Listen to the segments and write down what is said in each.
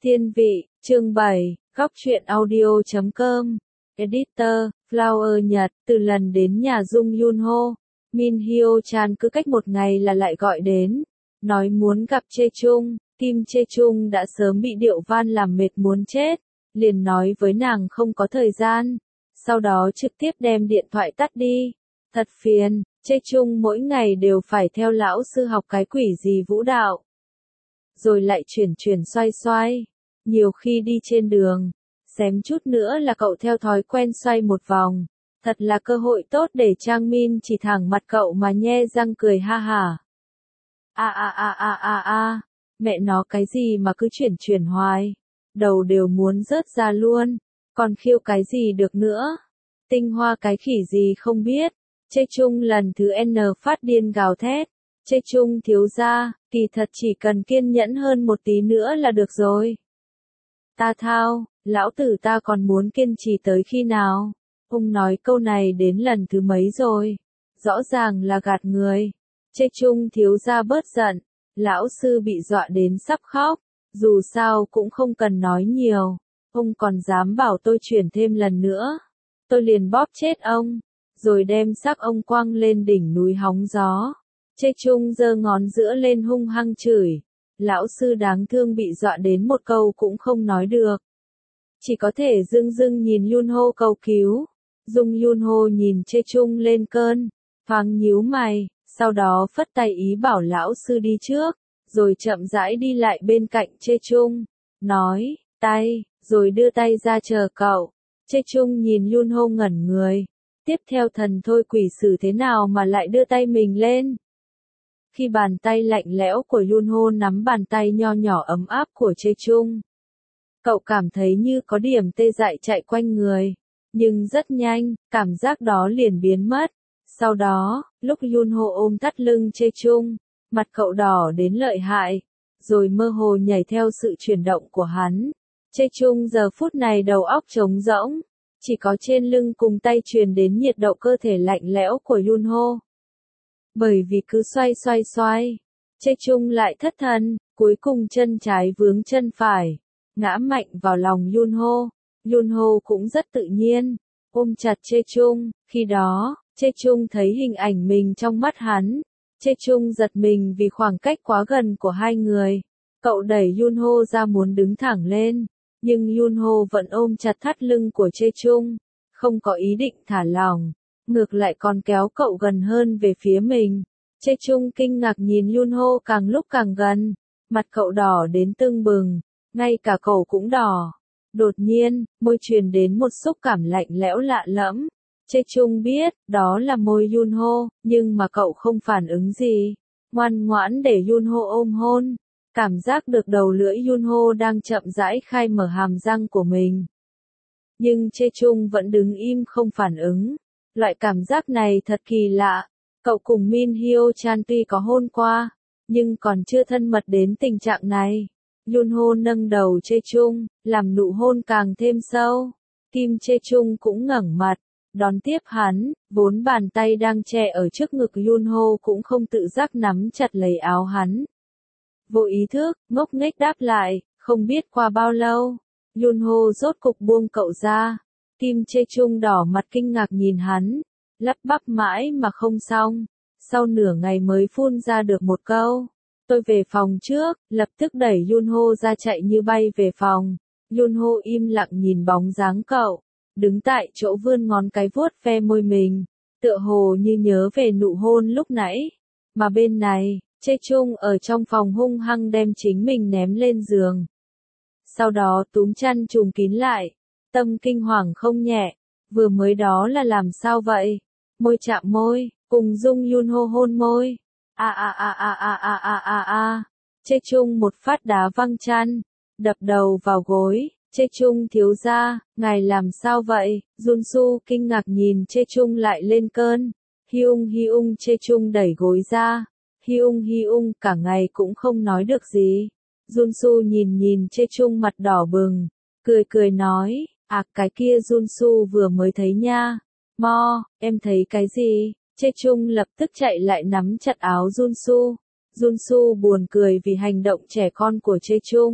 Thiên vị, chương 7, góc truyện audio.com, Editor, Flower Nhật, từ lần đến nhà Dung Yunho, Min Hyo Chan cứ cách một ngày là lại gọi đến, nói muốn gặp Chê Chung, tim Chê Chung đã sớm bị điệu van làm mệt muốn chết, liền nói với nàng không có thời gian, sau đó trực tiếp đem điện thoại tắt đi, thật phiền, Chê Chung mỗi ngày đều phải theo lão sư học cái quỷ gì vũ đạo, rồi lại chuyển xoay, nhiều khi đi trên đường, xém chút nữa là cậu theo thói quen xoay một vòng, thật là cơ hội tốt để Trang Min chỉ thẳng mặt cậu mà nhe răng cười ha hả. Mẹ nó cái gì mà cứ chuyển hoài, đầu đều muốn rớt ra luôn, còn khiêu cái gì được nữa, tinh hoa cái khỉ gì không biết, Chê Chung lần thứ N phát điên gào thét, Chê Chung thiếu gia, kỳ thật chỉ cần kiên nhẫn hơn một tí nữa là được rồi. Ta thao, lão tử ta còn muốn kiên trì tới khi nào? Ông nói câu này đến lần thứ mấy rồi? Rõ ràng là gạt người. Chê Chung thiếu gia bớt giận, lão sư bị dọa đến sắp khóc, dù sao cũng không cần nói nhiều. Ông còn dám bảo tôi chuyển thêm lần nữa. Tôi liền bóp chết ông, rồi đem xác ông quăng lên đỉnh núi hóng gió. Chê Chung giơ ngón giữa lên hung hăng chửi. Lão sư đáng thương bị dọa đến một câu cũng không nói được. Chỉ có thể dưng nhìn Yunho cầu cứu. Dung Yunho nhìn Chê Chung lên cơn, thoáng nhíu mày, sau đó phất tay ý bảo lão sư đi trước, rồi chậm rãi đi lại bên cạnh Chê Chung, nói, tay, rồi đưa tay ra chờ cậu. Chê Chung nhìn Yunho ngẩn người, tiếp theo thần thôi quỷ xử thế nào mà lại đưa tay mình lên. Khi bàn tay lạnh lẽo của Yunho nắm bàn tay nho nhỏ ấm áp của Chê Chung, cậu cảm thấy như có điểm tê dại chạy quanh người, nhưng rất nhanh, cảm giác đó liền biến mất. Sau đó, lúc Yunho ôm thắt lưng Chê Chung, mặt cậu đỏ đến lợi hại, rồi mơ hồ nhảy theo sự chuyển động của hắn. Chê Chung giờ phút này đầu óc trống rỗng, chỉ có trên lưng cùng tay truyền đến nhiệt độ cơ thể lạnh lẽo của Yunho. Bởi vì cứ xoay, Chê Chung lại thất thần, cuối cùng chân trái vướng chân phải, ngã mạnh vào lòng Yunho. Yunho cũng rất tự nhiên, ôm chặt Chê Chung, khi đó, Chê Chung thấy hình ảnh mình trong mắt hắn. Chê Chung giật mình vì khoảng cách quá gần của hai người. Cậu đẩy Yunho ra muốn đứng thẳng lên, nhưng Yunho vẫn ôm chặt thắt lưng của Chê Chung, không có ý định thả lỏng, ngược lại còn kéo cậu gần hơn về phía mình. Chê Chung kinh ngạc nhìn Yunho càng lúc càng gần, mặt cậu đỏ đến tưng bừng, ngay cả cậu cũng đỏ. Đột nhiên, môi truyền đến một xúc cảm lạnh lẽo lạ lẫm. Chê Chung biết, đó là môi Yunho, nhưng mà cậu không phản ứng gì. Ngoan ngoãn để Yunho ôm hôn. Cảm giác được đầu lưỡi Yunho đang chậm rãi khai mở hàm răng của mình. Nhưng Chê Chung vẫn đứng im không phản ứng. Loại cảm giác này thật kỳ lạ. Cậu cùng Min Hyo Chan tuy có hôn qua, nhưng còn chưa thân mật đến tình trạng này. Yunho nâng đầu Chê Chung, làm nụ hôn càng thêm sâu. Tim Chê Chung cũng ngẩng mặt, đón tiếp hắn, vốn bàn tay đang che ở trước ngực Yunho cũng không tự giác nắm chặt lấy áo hắn. Vô ý thức, ngốc nghếch đáp lại, không biết qua bao lâu, Yunho rốt cục buông cậu ra. Tim Chê Chung đỏ mặt kinh ngạc nhìn hắn, lắp bắp mãi mà không xong, sau nửa ngày mới phun ra được một câu. Tôi về phòng trước, lập tức đẩy Yunho ra chạy như bay về phòng. Yunho im lặng nhìn bóng dáng cậu, đứng tại chỗ vươn ngón cái vuốt ve môi mình, tựa hồ như nhớ về nụ hôn lúc nãy. Mà bên này, Chê Chung ở trong phòng hung hăng đem chính mình ném lên giường. Sau đó túm chăn trùm kín lại, tâm kinh hoàng không nhẹ, vừa mới đó là làm sao vậy? Môi chạm môi, cùng Dung Yunho hôn môi. Chê Chung một phát đá văng chăn, đập đầu vào gối. Chê Chung thiếu gia, ngài làm sao vậy? Junsu kinh ngạc nhìn Chê Chung lại lên cơn. Hyung Chê Chung đẩy gối ra. Hyung cả ngày cũng không nói được gì. Junsu nhìn Chê Chung mặt đỏ bừng, cười nói, cái kia Junsu vừa mới thấy nha. Em thấy cái gì? Chê Chung lập tức chạy lại nắm chặt áo Junsu. Junsu buồn cười vì hành động trẻ con của Chê Chung.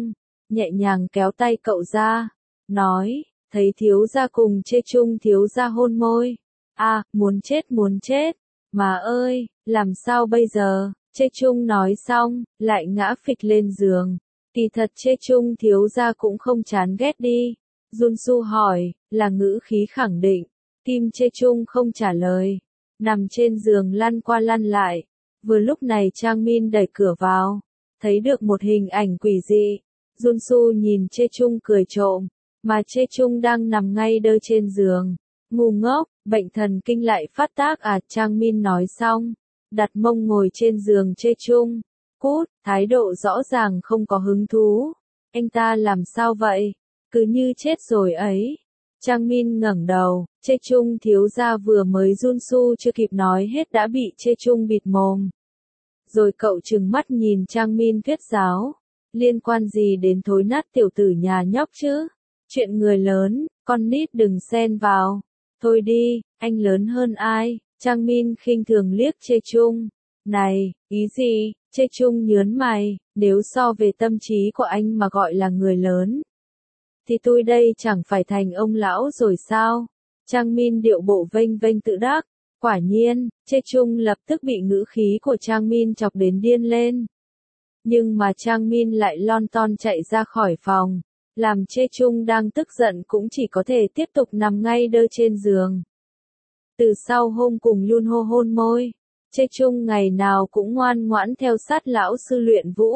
nhẹ nhàng kéo tay cậu ra, nói, thấy thiếu gia cùng Chê Trung thiếu gia hôn môi. À, muốn chết, mà ơi, làm sao bây giờ, Chê Trung nói xong, lại ngã phịch lên giường. Kỳ thật Chê Trung thiếu gia cũng không chán ghét đi. Junsu hỏi, là ngữ khí khẳng định. Kim Chê Trung không trả lời. Nằm trên giường lăn qua lăn lại. Vừa lúc này Trang Min đẩy cửa vào. Thấy được một hình ảnh quỷ dị. Junsu nhìn Chê Trung cười trộm. Mà Chê Trung đang nằm ngay đơ trên giường. Ngu ngốc, bệnh thần kinh lại phát tác à, Trang Min nói xong. Đặt mông ngồi trên giường Chê Trung. Cút, thái độ rõ ràng không có hứng thú. Anh ta làm sao vậy? Cứ như chết rồi ấy. Trang Min ngẩng đầu, Chê Trung thiếu gia vừa mới Junsu chưa kịp nói hết đã bị Chê Trung bịt mồm. Rồi cậu trừng mắt nhìn Trang Min thuyết giáo. Liên quan gì đến thối nát tiểu tử nhà nhóc chứ? Chuyện người lớn, con nít đừng xen vào. Thôi đi, anh lớn hơn ai? Trang Min khinh thường liếc Chê Trung. Này, ý gì? Chê Trung nhớn mày, nếu so về tâm trí của anh mà gọi là người lớn. Thì tôi đây chẳng phải thành ông lão rồi sao? Trang Min điệu bộ vênh vênh tự đắc. Quả nhiên, Chê Trung lập tức bị ngữ khí của Trang Min chọc đến điên lên. Nhưng mà Trang Min lại lon ton chạy ra khỏi phòng. Làm Chê Trung đang tức giận cũng chỉ có thể tiếp tục nằm ngay đơ trên giường. Từ sau hôm cùng Yunho hôn môi, Chê Trung ngày nào cũng ngoan ngoãn theo sát lão sư luyện vũ.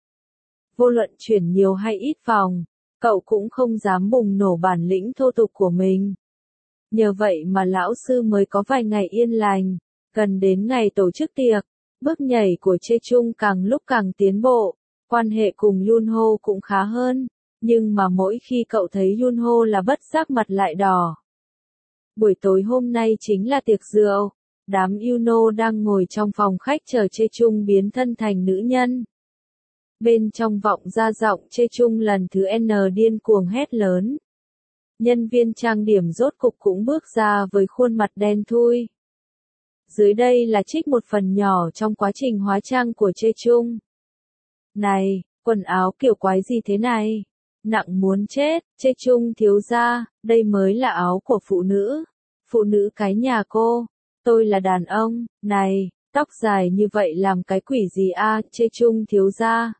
Vô luận chuyển nhiều hay ít phòng, cậu cũng không dám bùng nổ bản lĩnh thô tục của mình. Nhờ vậy mà lão sư mới có vài ngày yên lành. Gần đến ngày tổ chức tiệc, bước nhảy của Chê Trung càng lúc càng tiến bộ. Quan hệ cùng Yunho cũng khá hơn. Nhưng mà mỗi khi cậu thấy Yunho là bất giác mặt lại đỏ. Buổi tối hôm nay chính là tiệc rượu. Đám Yunho đang ngồi trong phòng khách chờ Chê Trung biến thân thành nữ nhân. Bên trong vọng ra giọng Chê Trung lần thứ N điên cuồng hét lớn. Nhân viên trang điểm rốt cục cũng bước ra với khuôn mặt đen thui. Dưới đây là trích một phần nhỏ trong quá trình hóa trang của Chê Trung. Này, quần áo kiểu quái gì thế này? Nặng muốn chết, Chê Trung thiếu gia, đây mới là áo của phụ nữ cái nhà cô. Tôi là đàn ông, này, tóc dài như vậy làm cái quỷ gì a, Chê Trung thiếu gia.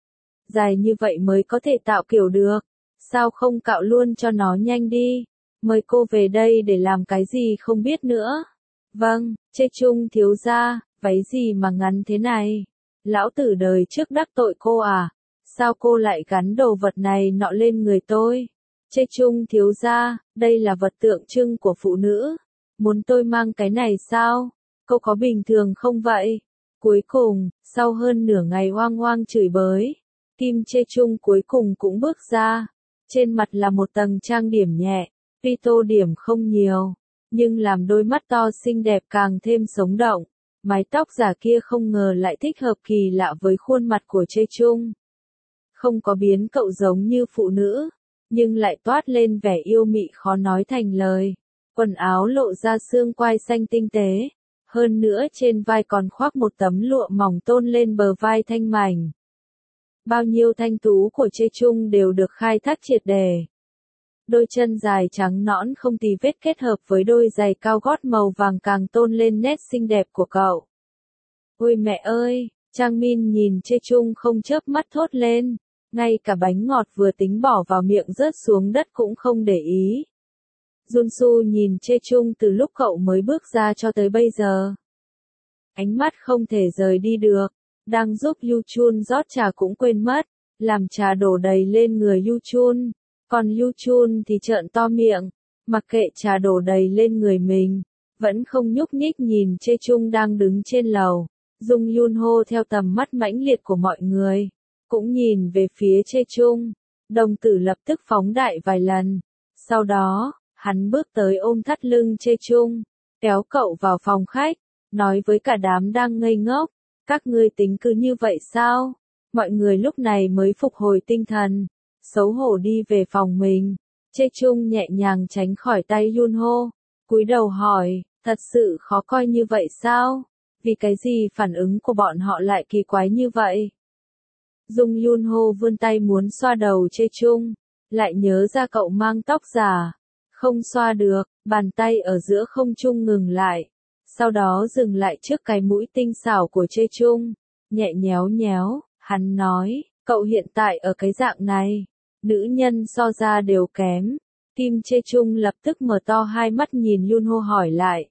Dài như vậy mới có thể tạo kiểu được, sao không cạo luôn cho nó nhanh đi, mời cô về đây để làm cái gì không biết nữa. Vâng, Chê Trung thiếu gia, váy gì mà ngắn thế này? Lão tử đời trước đắc tội cô à? Sao cô lại gắn đồ vật này nọ lên người tôi? Chê Trung thiếu gia, đây là vật tượng trưng của phụ nữ. Muốn tôi mang cái này sao? Cô có bình thường không vậy? Cuối cùng, sau hơn nửa ngày oang oang chửi bới, Kim Chê Trung cuối cùng cũng bước ra. Trên mặt là một tầng trang điểm nhẹ, tuy tô điểm không nhiều, nhưng làm đôi mắt to xinh đẹp càng thêm sống động. Mái tóc giả kia không ngờ lại thích hợp kỳ lạ với khuôn mặt của Chê Trung. Không có biến cậu giống như phụ nữ, nhưng lại toát lên vẻ yêu mị khó nói thành lời. Quần áo lộ ra xương quai xanh tinh tế, hơn nữa trên vai còn khoác một tấm lụa mỏng tôn lên bờ vai thanh mảnh. Bao nhiêu thanh tú của Chê Trung đều được khai thác triệt đề. Đôi chân dài trắng nõn không tì vết kết hợp với đôi giày cao gót màu vàng càng tôn lên nét xinh đẹp của cậu. Ôi mẹ ơi, Trang Min nhìn Chê Trung không chớp mắt thốt lên, ngay cả bánh ngọt vừa tính bỏ vào miệng rớt xuống đất cũng không để ý. Junsu nhìn Chê Trung từ lúc cậu mới bước ra cho tới bây giờ. Ánh mắt không thể rời đi được, đang giúp Yu Chun rót trà cũng quên mất, làm trà đổ đầy lên người Yu Chun. Còn Yu Chun thì trợn to miệng, mặc kệ trà đổ đầy lên người mình, vẫn không nhúc nhích nhìn Chê Trung đang đứng trên lầu. Dung Yunho theo tầm mắt mãnh liệt của mọi người, cũng nhìn về phía Chê Trung, đồng tử lập tức phóng đại vài lần. Sau đó, hắn bước tới ôm thắt lưng Chê Trung, kéo cậu vào phòng khách, nói với cả đám đang ngây ngốc, các ngươi tính cứ như vậy sao? Mọi người lúc này mới phục hồi tinh thần, xấu hổ đi về phòng mình. Chê Trung nhẹ nhàng tránh khỏi tay Yunho, cúi đầu hỏi, thật sự khó coi như vậy sao? Vì cái gì phản ứng của bọn họ lại kỳ quái như vậy? Dung Yunho vươn tay muốn xoa đầu Chê Chung, lại nhớ ra cậu mang tóc giả. Không xoa được, bàn tay ở giữa không trung ngừng lại. Sau đó dừng lại trước cái mũi tinh xảo của Chê Chung, nhẹ nhéo nhéo, hắn nói, cậu hiện tại ở cái dạng này, nữ nhân so ra đều kém. Kim Chê Chung lập tức mở to hai mắt nhìn Yunho hỏi lại.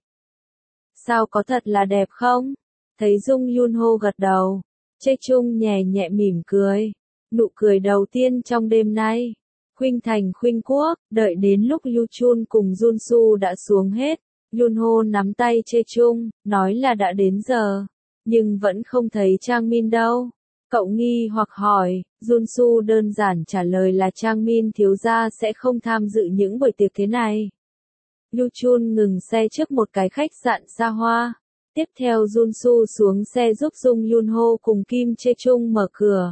Sao có thật là đẹp không? Thấy Dung Yunho gật đầu, Chê Chung nhẹ nhẹ mỉm cười. Nụ cười đầu tiên trong đêm nay. Khuynh thành khuynh quốc, đợi đến lúc Yu Chun cùng Jun Su đã xuống hết. Yunho nắm tay Chê Chung, nói là đã đến giờ. Nhưng vẫn không thấy Trang Min đâu. Cậu nghi hoặc hỏi, Jun Su đơn giản trả lời là Trang Min thiếu gia sẽ không tham dự những buổi tiệc thế này. Yu Chun ngừng xe trước một cái khách sạn xa hoa. Tiếp theo Jun Su xuống xe giúp Dung Yunho cùng Kim Chê Chung mở cửa.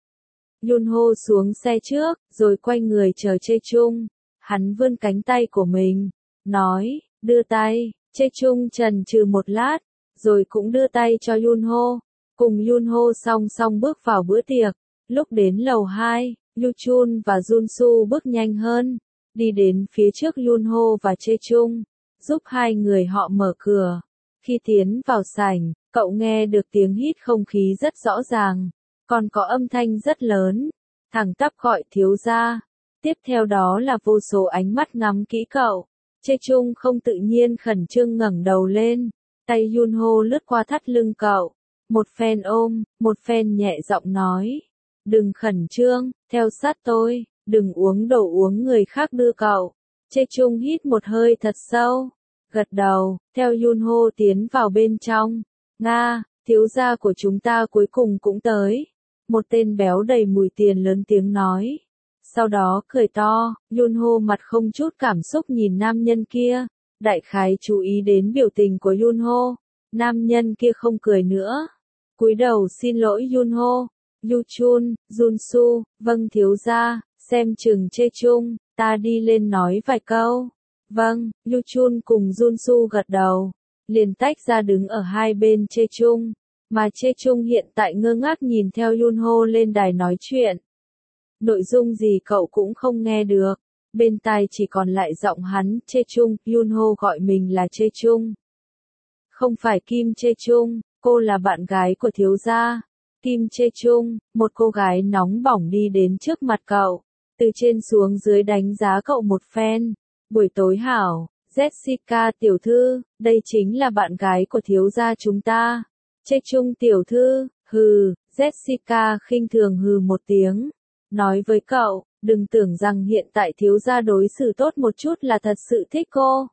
Yunho xuống xe trước, rồi quay người chờ Chê Chung. Hắn vươn cánh tay của mình, nói, đưa tay. Chê Chung chần chừ một lát, rồi cũng đưa tay cho Yunho. Cùng Yunho song song bước vào bữa tiệc. Lúc đến lầu 2, Yu Chun và Jun Su bước nhanh hơn, đi đến phía trước Yunho và Chê Chung, giúp hai người họ mở cửa. Khi tiến vào sảnh, cậu nghe được tiếng hít không khí rất rõ ràng, còn có âm thanh rất lớn, thẳng tắp gọi thiếu gia. Tiếp theo đó là vô số ánh mắt ngắm kỹ cậu. Chê Chung không tự nhiên khẩn trương ngẩng đầu lên, tay Yunho lướt qua thắt lưng cậu. Một phen ôm, một phen nhẹ giọng nói. Đừng khẩn trương, theo sát tôi, đừng uống đồ uống người khác đưa cậu. Chê Chung hít một hơi thật sâu, gật đầu, theo Yunho tiến vào bên trong. Nga, thiếu gia của chúng ta cuối cùng cũng tới. Một tên béo đầy mùi tiền lớn tiếng nói. Sau đó cười to, Yunho mặt không chút cảm xúc nhìn nam nhân kia. Đại khái chú ý đến biểu tình của Yunho. Nam nhân kia không cười nữa. Cúi đầu xin lỗi Yunho. Yu Chun, Jun Su, vâng thiếu gia, xem chừng Chê Chung, ta đi lên nói vài câu. Vâng, Yu Chun cùng Jun Su gật đầu, liền tách ra đứng ở hai bên Chê Chung, mà Chê Chung hiện tại ngơ ngác nhìn theo Yunho lên đài nói chuyện. Nội dung gì cậu cũng không nghe được, bên tai chỉ còn lại giọng hắn, Chê Chung, Yunho gọi mình là Chê Chung. Không phải Kim Chê Chung, cô là bạn gái của thiếu gia. Kim Chê Chung, một cô gái nóng bỏng đi đến trước mặt cậu, từ trên xuống dưới đánh giá cậu một phen. Buổi tối hảo, Jessica tiểu thư, đây chính là bạn gái của thiếu gia chúng ta. Chê Chung tiểu thư, hừ, Jessica khinh thường hừ một tiếng. Nói với cậu, đừng tưởng rằng hiện tại thiếu gia đối xử tốt một chút là thật sự thích cô.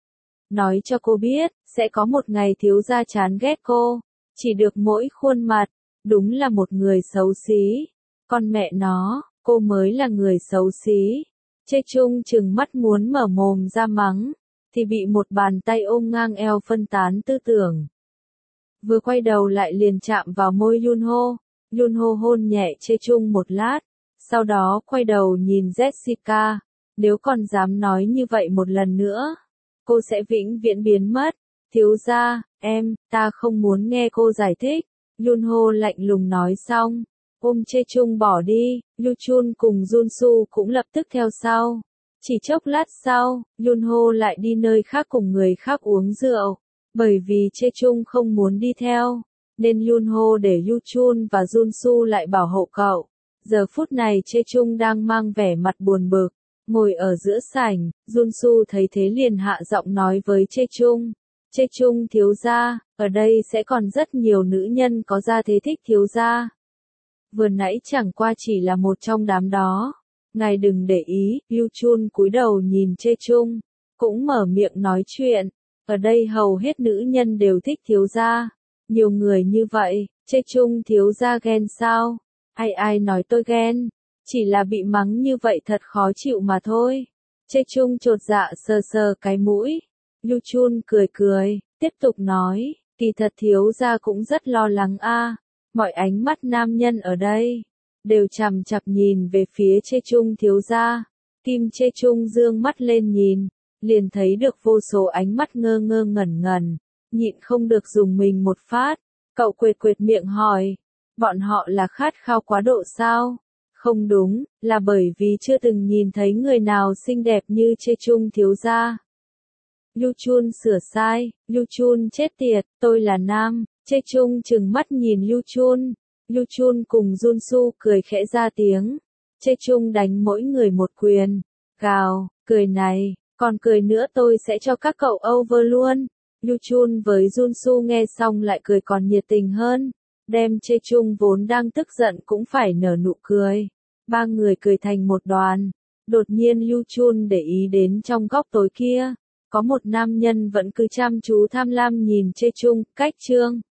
Nói cho cô biết, sẽ có một ngày thiếu gia chán ghét cô, chỉ được mỗi khuôn mặt. Đúng là một người xấu xí. Con mẹ nó, cô mới là người xấu xí. Chê Chung chừng mắt muốn mở mồm ra mắng, thì bị một bàn tay ôm ngang eo phân tán tư tưởng. Vừa quay đầu lại liền chạm vào môi Yunho. Yunho hôn nhẹ Chê Chung một lát, sau đó quay đầu nhìn Jessica. Nếu còn dám nói như vậy một lần nữa, cô sẽ vĩnh viễn biến mất. Thiếu gia, ta không muốn nghe cô giải thích. Yunho lạnh lùng nói xong, ôm Chê Chung bỏ đi. Yu Chun cùng Jun Su cũng lập tức theo sau. Chỉ chốc lát sau, Yunho lại đi nơi khác cùng người khác uống rượu. Bởi vì Chê Chung không muốn đi theo, nên Yunho để Yu Chun và Jun Su lại bảo hộ cậu. Giờ phút này Chê Chung đang mang vẻ mặt buồn bực, ngồi ở giữa sảnh. Jun Su thấy thế liền hạ giọng nói với Chê Chung. Chê Chung thiếu gia, ở đây sẽ còn rất nhiều nữ nhân có gia thế thích thiếu gia. Vừa nãy chẳng qua chỉ là một trong đám đó. Ngài đừng để ý. Yu Chun cúi đầu nhìn Chê Chung, cũng mở miệng nói chuyện. Ở đây hầu hết nữ nhân đều thích thiếu gia. Nhiều người như vậy, Chê Chung thiếu gia ghen sao? Ai nói tôi ghen, chỉ là bị mắng như vậy thật khó chịu mà thôi. Chê Chung chột dạ sờ sờ cái mũi. Yu Chun cười cười, tiếp tục nói, kỳ thật thiếu gia cũng rất lo lắng a. Mọi ánh mắt nam nhân ở đây đều chằm chằm nhìn về phía Chê Chung thiếu gia. Kim Chê Chung dương mắt lên nhìn, liền thấy được vô số ánh mắt ngơ ngơ ngẩn ngẩn, nhịn không được dùng mình một phát. Cậu quệt quệt miệng hỏi, Bọn họ là khát khao quá độ sao? Không đúng, là bởi vì chưa từng nhìn thấy người nào xinh đẹp như Chê Chung thiếu gia. Yu Chun sửa sai, Yu Chun chết tiệt, tôi là nam. Chê Chung trừng mắt nhìn Yu Chun. Yu Chun cùng Jun Su cười khẽ ra tiếng. Chê Chung đánh mỗi người một quyền. Gào, cười này, còn cười nữa tôi sẽ cho các cậu over luôn. Yu Chun với Jun Su nghe xong lại cười còn nhiệt tình hơn. Đem Chê Chung vốn đang tức giận cũng phải nở nụ cười. Ba người cười thành một đoàn. Đột nhiên Yu Chun để ý đến trong góc tối kia. Có một nam nhân vẫn cứ chăm chú tham lam nhìn Chê Chung, cách chương.